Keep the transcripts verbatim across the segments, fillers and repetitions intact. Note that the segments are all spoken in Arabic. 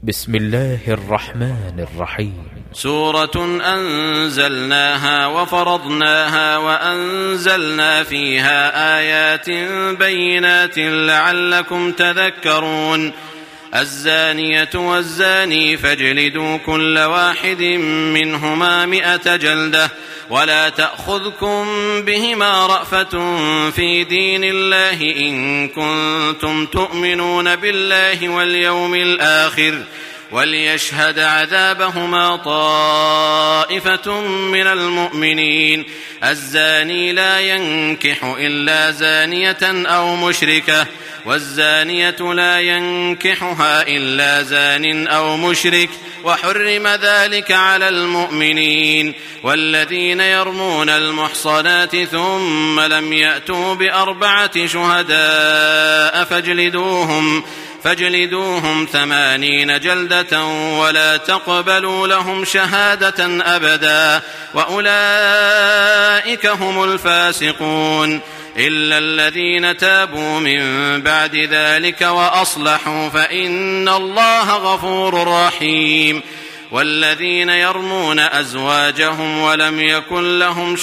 بسم الله الرحمن الرحيم. سورة أنزلناها وفرضناها وأنزلنا فيها آيات بينات لعلكم تذكرون. الزانية والزاني فاجلدوا كل واحد منهما مئة جلدة ولا تأخذكم بهما رأفة في دين الله إن كنتم تؤمنون بالله واليوم الآخر وليشهد عذابهما طائفة من المؤمنين. الزاني لا ينكح إلا زانية أو مشركة والزانية لا ينكحها إلا زان أو مشرك وحرم ذلك على المؤمنين. والذين يرمون المحصنات ثم لم يأتوا بأربعة شهداء فاجلدوهم فاجلدوهم ثمانين جلدة ولا تقبلوا لهم شهادة أبدا وأولئك هم الفاسقون إلا الذين تابوا من بعد ذلك وأصلحوا فإن الله غفور رحيم. والذين يرمون أزواجهم ولم يكن لهم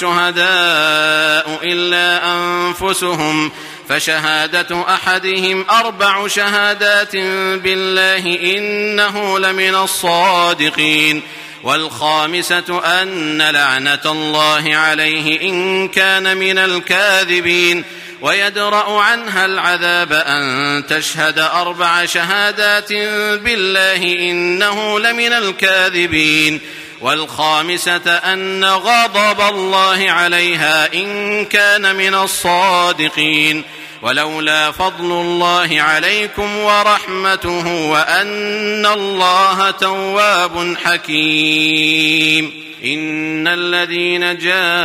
شهداء إلا أنفسهم فشهادة أحدهم أربع شهادات بالله إنه لمن الصادقين. والخامسة أن لعنة الله عليه إن كان من الكاذبين. ويدرأ عنها العذاب أن تشهد أربع شهادات بالله إنه لمن الكاذبين. والخامسة أن غضب الله عليها إن كان من الصادقين. ولولا فضل الله عليكم ورحمته وأن الله تواب حكيم. إن الذين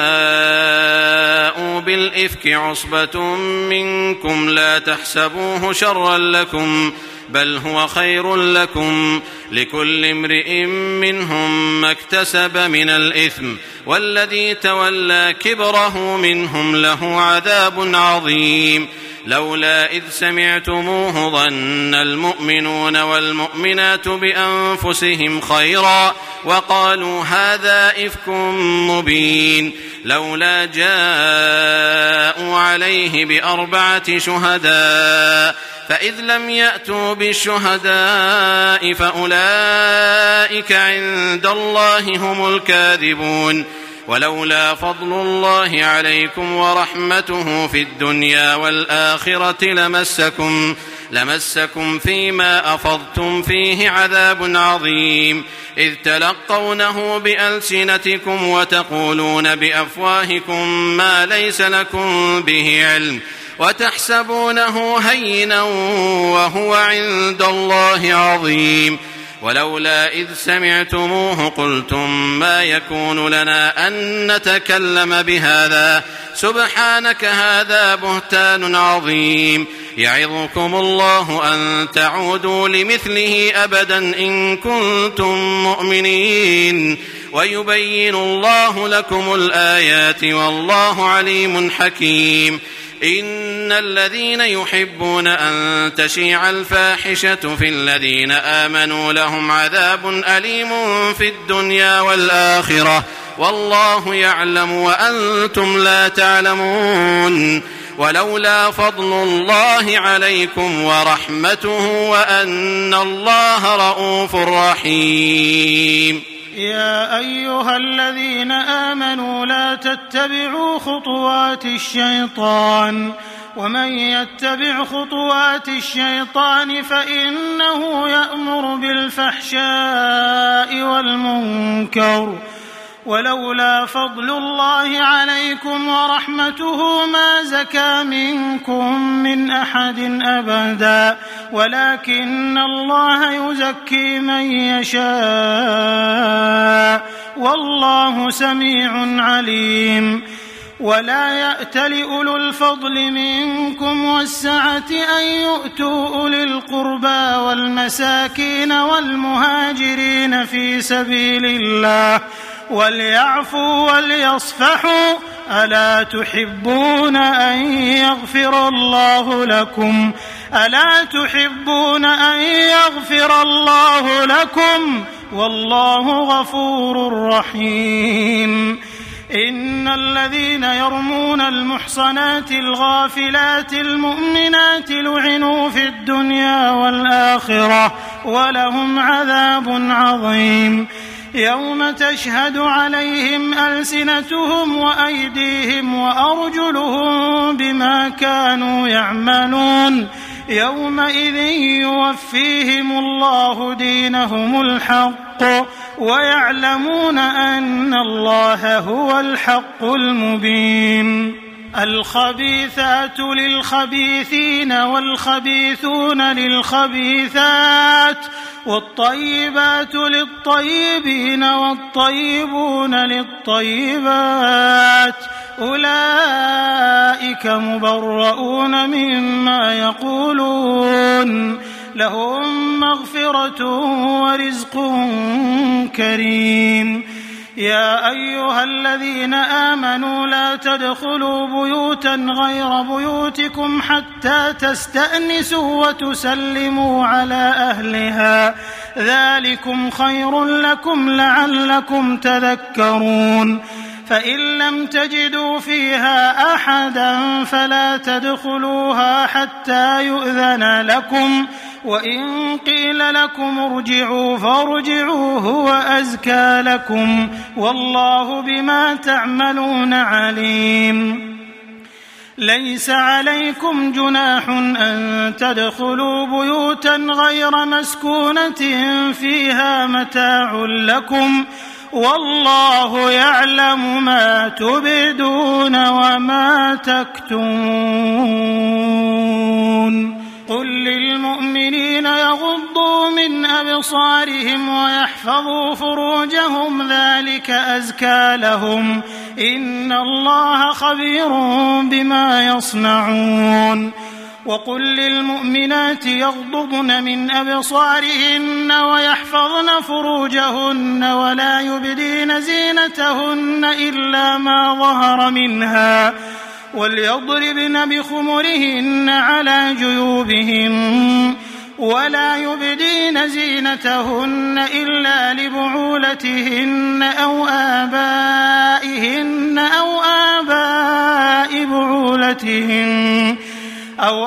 جاءوا بالإفك عصبة منكم لا تحسبوه شرا لكم بل هو خير لكم لكل امرئ منهم ما اكتسب من الإثم والذي تولى كبره منهم له عذاب عظيم. لولا إذ سمعتموه ظن المؤمنون والمؤمنات بأنفسهم خيرا وقالوا هذا إفك مبين. لولا جاءوا عليه بأربعة شهداء فإذ لم يأتوا بالشهداء فأولئك عند الله هم الكاذبون. ولولا فضل الله عليكم ورحمته في الدنيا والآخرة لمسكم لمسكم فيما أفضتم فيه عذاب عظيم إذ تلقونه بألسنتكم وتقولون بأفواهكم ما ليس لكم به علم وتحسبونه هينا وهو عند الله عظيم. ولولا إذ سمعتموه قلتم ما يكون لنا أن نتكلم بهذا سبحانك هذا بهتان عظيم. يعظكم الله أن تعودوا لمثله أبدا إن كنتم مؤمنين ويبين الله لكم الآيات والله عليم حكيم. إن الذين يحبون أن تشيع الفاحشة في الذين آمنوا لهم عذاب أليم في الدنيا والآخرة والله يعلم وأنتم لا تعلمون. ولولا فضل الله عليكم ورحمته وأن الله رؤوف رحيم. يا أيها الذين آمنوا لا تتبعوا خطوات الشيطان ومن يتبع خطوات الشيطان فإنه يأمر بالفحشاء والمنكر. ولولا فضل الله عليكم ورحمته ما زكى منكم من أحد أبدا ولكن الله يزكي من يشاء والله سميع عليم. ولا يأتل أولو الفضل منكم والسعة أن يؤتوا أولي القربى والمساكين والمهاجرين في سبيل الله وليعفوا وليصفحوا ألا تحبون أن يغفر الله لكم ألا تحبون أن يغفر الله لكم والله غفور رحيم إن الذين يرمون المحصنات الغافلات المؤمنات لعنوا في الدنيا والآخرة ولهم عذاب عظيم يوم تشهد عليهم ألسنتهم وأيديهم وأرجلهم بما كانوا يعملون يومئذ يوفيهم الله دينهم الحق ويعلمون أن الله هو الحق المبين الخبيثات للخبيثين والخبيثون للخبيثات والطيبات للطيبين والطيبون للطيبات أولئك مبرؤون مما يقولون لهم مغفرة ورزق كريم يا أيها الذين آمنوا لا تدخلوا بيوتا غير بيوتكم حتى تستأنسوا وتسلموا على أهلها ذلكم خير لكم لعلكم تذكرون فإن لم تجدوا فيها أحدا فلا تدخلوها حتى يؤذن لكم وإن قيل لكم ارجعوا فارجعوا هو أزكى لكم والله بما تعملون عليم ليس عليكم جناح أن تدخلوا بيوتا غير مسكونة فيها متاع لكم والله يعلم ما تبدون وما تكتمون قل للمؤمنين يغضوا من أبصارهم ويحفظوا فروجهم ذلك أزكى لهم إن الله خبير بما يصنعون وقل للمؤمنات يغضضن من أبصارهن ويحفظن فروجهن ولا يبدين زينتهن إلا ما ظهر منها وليضربن بخمرهن على جيوبهن ولا يبدين زينتهن إلا لبعولتهن أو آبائهن أو آباء بعولتهن أو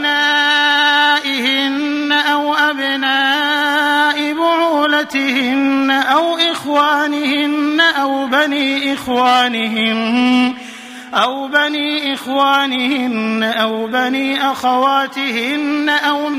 أبنائهن أو أبناء بعولتهن أو إخوانهن أو بني إخوانهن أو بني إخوانهن أو بني أخواتهن أو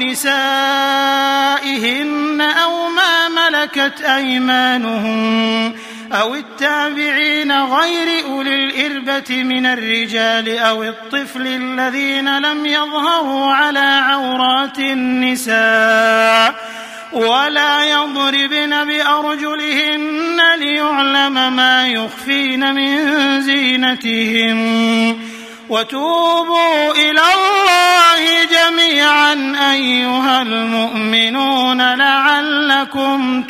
نسائهن أو ما ملكت أيمانهن أو التابعين غير أولي الإربة من الرجال أو الطفل الذين لم يظهروا على عورات النساء ولا يضربن بأرجلهن ليعلم ما يخفين من زينتهن وتوبوا إلى الله جميعا أيها المؤمنون لعلكم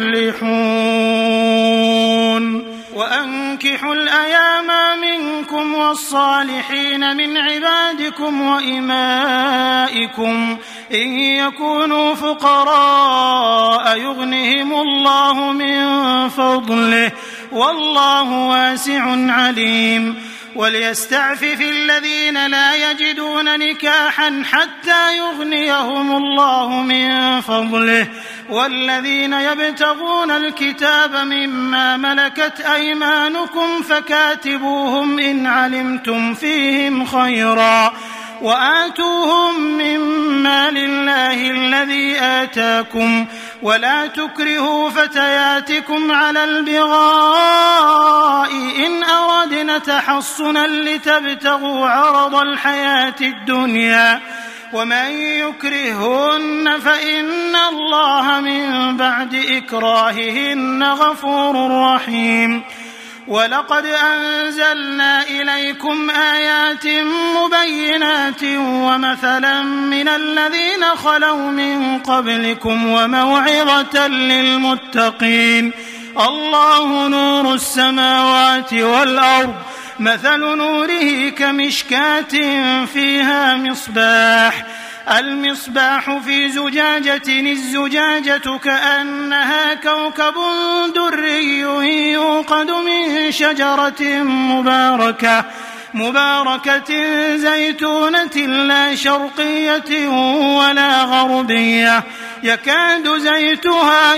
تفلحون وأنكحوا الأيام منكم والصالحين من عبادكم وإمائكم إن يكونوا فقراء يغنهم الله من فضله والله واسع عليم وليستعفف الذين لا يجدون نكاحا حتى يغنيهم الله من فضله والذين يبتغون الكتاب مما ملكت أيمانكم فكاتبوهم إن علمتم فيهم خيرا وآتوهم مما لله الذي آتاكم ولا تكرهوا فتياتكم على البغاء إن أردنا تحصنا لتبتغوا عرض الحياة الدنيا ومن يكرهن فإن الله من بعد إكراههن غفور رحيم ولقد أنزلنا إليكم آيات مبينات ومثلا من الذين خلوا من قبلكم وموعظة للمتقين الله نور السماوات والأرض مثل نوره كمشكاة فيها مصباح المصباح في زجاجة الزجاجة كأنها كوكب دري يوقد من شجرة مباركة مباركة زيتونة لا شرقية ولا غربية يكاد زيتها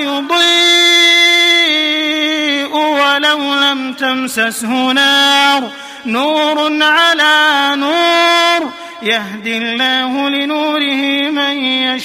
يضيء ولو لم تمسسه نار نور على نور يهدي الله لنوره من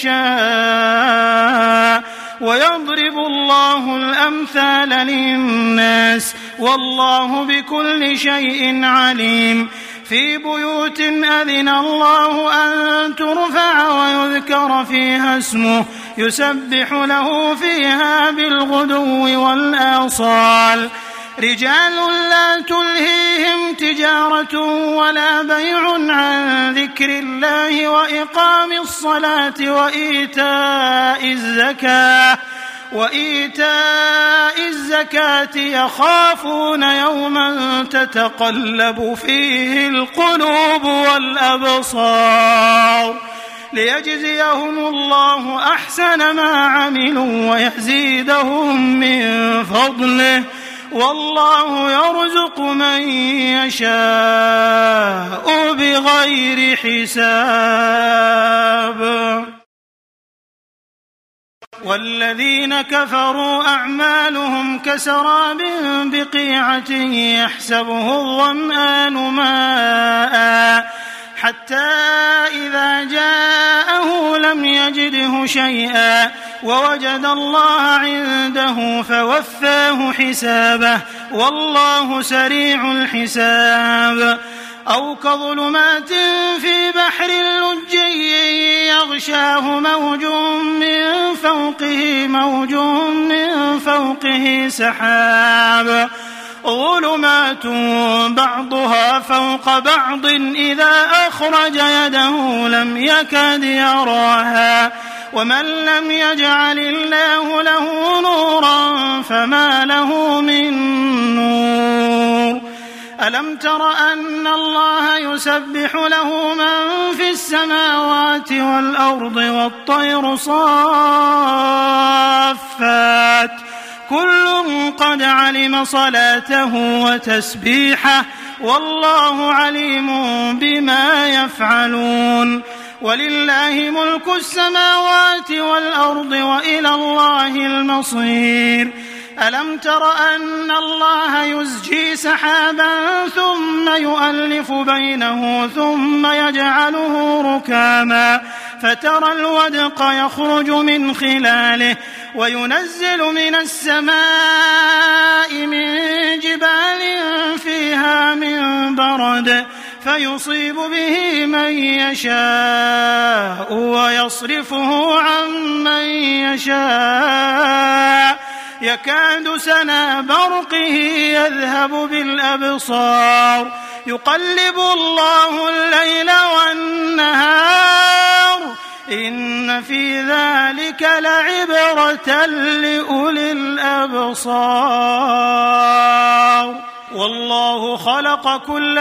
يشاء ويضرب الله الأمثال للناس والله بكل شيء عليم في بيوت أذن الله أن ترفع ويذكر فيها اسمه يسبح له فيها بالغدو والآصال رجال لا تلهيهم تجارة ولا بيع عن ذكر الله وإقام الصلاة وإيتاء الزكاة وإيتاء الزكاة يخافون يوما تتقلب فيه القلوب والأبصار ليجزيهم الله أحسن ما عملوا ويزيدهم من فضله والله يرزق من يشاء بغير حساب والذين كفروا أعمالهم كسراب بقيعة يحسبه الظمآن ماء حتى إذا جاءه لم يجده شيئا ووجد الله عنده فوفاه حسابه والله سريع الحساب أو كظلمات في بحر لجي يغشاه موج من فوقه موج من فوقه سحاب ظلمات بعضها فوق بعض إذا أخرج يده لم يكد يراها ومن لم يجعل الله له نورا فما له من نور ألم تر أن الله يسبح له من في السماوات والأرض والطير صافات كل قد علم صلاته وتسبيحه والله عليم بما يفعلون ولله ملك السماوات والأرض وإلى الله المصير ألم تر أن الله يزجي سحابا ثم يؤلف بينه ثم يجعله ركاما فترى الودق يخرج من خلاله وينزل من السماء من جبال فيها من برد فيصيب به من يشاء ويصرفه عن من يشاء يكاد سنا برقه يذهب بالأبصار يقلب الله الليل والنهار إن في ذلك لعبرة لأولي الأبصار والله خلق كل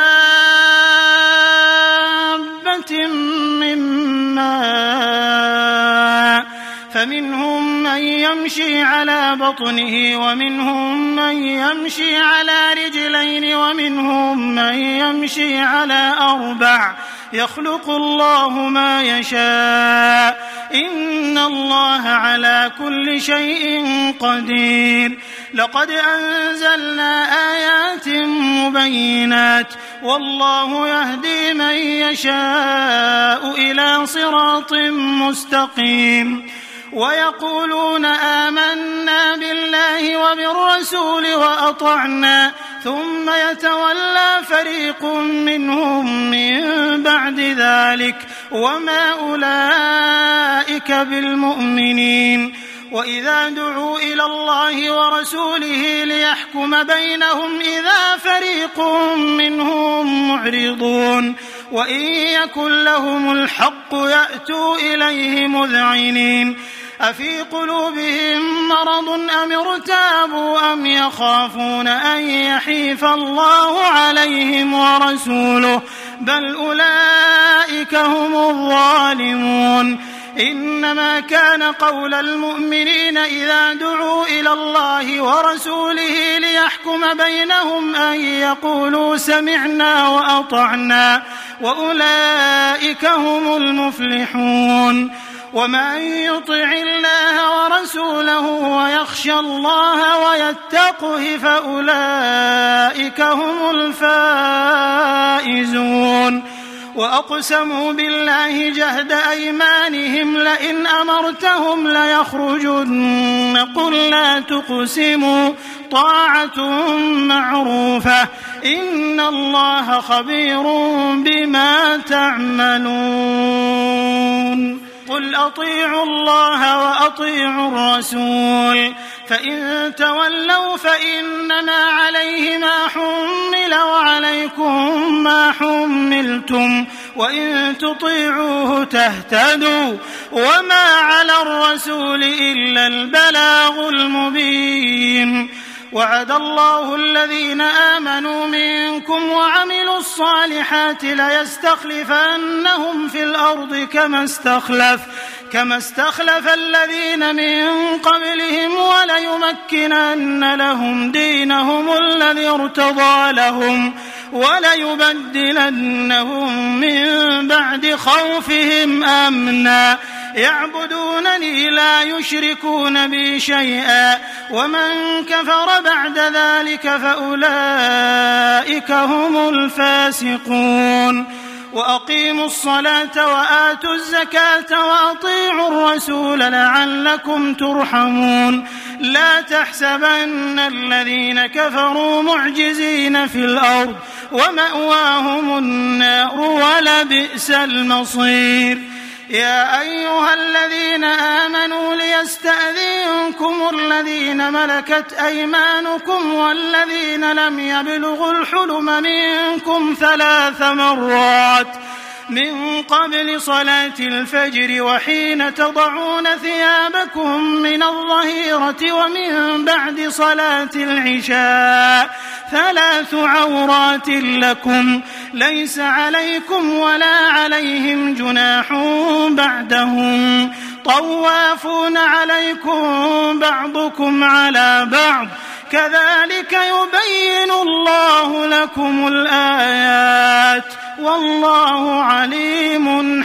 دابة من ماء فمنهم من يمشي على بطنه ومنهم من يمشي على رجلين ومنهم من يمشي على أربع يخلق الله ما يشاء إن الله على كل شيء قدير لقد أنزلنا آيات مبينات والله يهدي من يشاء إلى صراط مستقيم ويقولون آمنا بالله وبالرسول وأطعنا ثم يتولى فريق منهم من بعد ذلك وما أولئك بالمؤمنين وإذا دعوا إلى الله ورسوله ليحكم بينهم إذا فريق منهم معرضون وإن يكن لهم الحق يأتوا إليه مذعنين أفي قلوبهم مرض أم ارتابوا أم يخافون أن يحيف الله عليهم ورسوله بل أولئك هم الظالمون. إنما كان قول المؤمنين إذا دعوا إلى الله ورسوله ليحكم بينهم أن يقولوا سمعنا وأطعنا وأولئك هم المفلحون. ومن يطع الله ورسوله ويخشى الله ويتقه فأولئك هم الفائزون. وأقسموا بالله جهد أيمانهم لئن أمرتهم ليخرجن قل لا تقسموا طاعة معروفة إن الله خبير بما تعملون. قل أطيعوا الله وأطيعوا الرسول فإن تولوا فإنما عليه ما حمل وعليكم ما حملتم وإن تطيعوه تهتدوا وما على الرسول إلا البلاغ المبين. وعد الله الذين آمنوا منكم وعملوا الصالحات ليستخلفنهم في الأرض كما استخلف كما استخلف الذين من قبلهم وليمكنن لهم دينهم الذي ارتضى لهم وليبدلنهم من بعد خوفهم أمنا يعبدونني لا يشركون بي شيئا ومن كفر بعد ذلك فأولئك هم الفاسقون. وأقيموا الصلاة وآتوا الزكاة وأطيعوا الرسول لعلكم ترحمون. لا تحسبن الذين كفروا معجزين في الأرض ومأواهم النار ولبئس المصير. يا أيها الذين آمنوا ليستأذنكم الذين ملكت أيمانكم والذين لم يبلغوا الحلم منكم ثلاث مرات من قبل صلاة الفجر وحين تضعون ثيابكم من الظهيرة ومن بعد صلاة العشاء ثلاث عورات لكم ليس عليكم ولا عليهم جناح بعدهم طوافون عليكم بعضكم على بعض كذلك يبين الله لكم الآيات والله عليم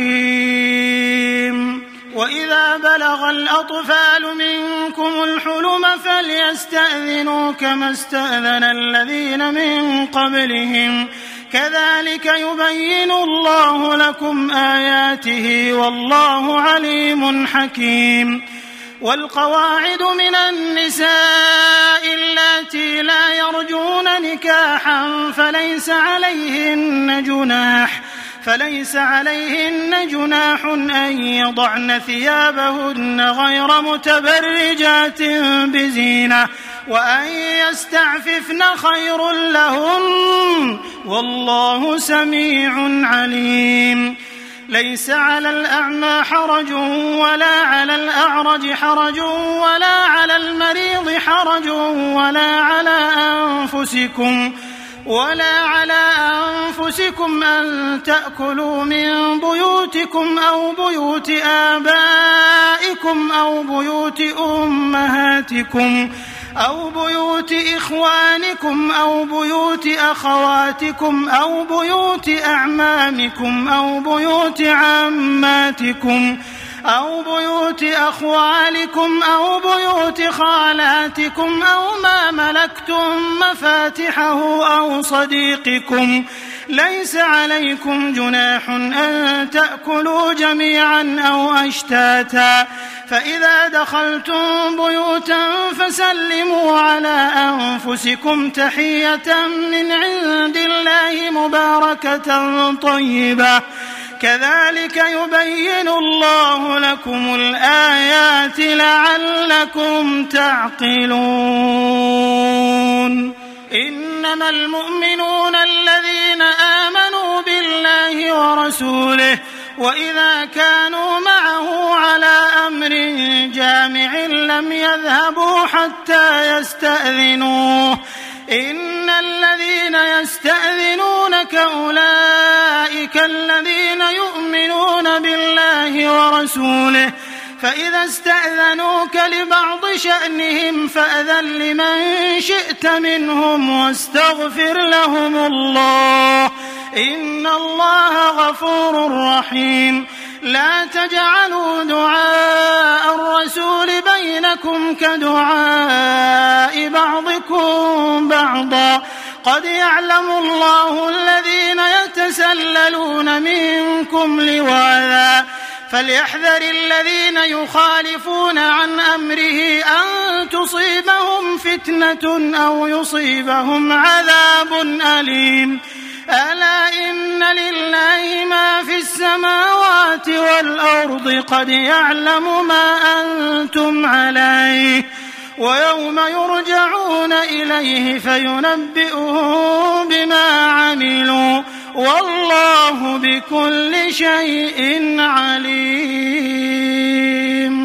حكيم. وإذا بلغ الأطفال منكم الحلم فليستأذنوا كما استأذن الذين من قبلهم كذلك يبين الله لكم آياته والله عليم حكيم. والقواعد من النساء اللاتي لا يرجون نكاحا فليس عليهن جناح فليس عليهن جناح أن يضعن ثيابهن غير متبرجات بزينة وأن يستعففن خير لهن والله سميع عليم. ليس على الأعمى حرج ولا على الأعرج حرج ولا على المريض حرج ولا على أنفسكم ولا على أنفسكم أن تأكلوا من بيوتكم أو بيوت آبائكم أو بيوت أمهاتكم أو بيوت إخوانكم أو بيوت أخواتكم أو بيوت أعمامكم أو بيوت عماتكم أو بيوت أخوالكم أو بيوت خالاتكم أو ما ملكتم مفاتحه أو صديقكم ليس عليكم جناح أن تأكلوا جميعا أو أشتاتا فإذا دخلتم بيوتا فسلموا على أنفسكم تحية من عند الله مباركة طيبة كذلك يبين الله لكم الآيات لعلكم تعقلون. إنما المؤمنون الذين آمنوا بالله ورسوله وإذا كانوا معه على أمر جامع لم يذهبوا حتى يستأذنوه إن الذين يستأذنونك أولئك الذين يؤمنون بالله ورسوله فإذا استأذنوك لبعض شأنهم فأذن لمن شئت منهم واستغفر لهم الله إن الله غفور رحيم. لا تجعلوا دعاء الرسول بينكم كدعاء بعضكم بعضا قد يعلم الله الذين يتسللون منكم لواذا فليحذر الذين يخالفون عن أمره أن تصيبهم فتنة أو يصيبهم عذاب أليم. ألا إن لله ما في السماوات والأرض قد يعلم ما أنتم عليه ويوم يرجعون إليه فينبئهم بما عملوا والله بكل شيء عليم.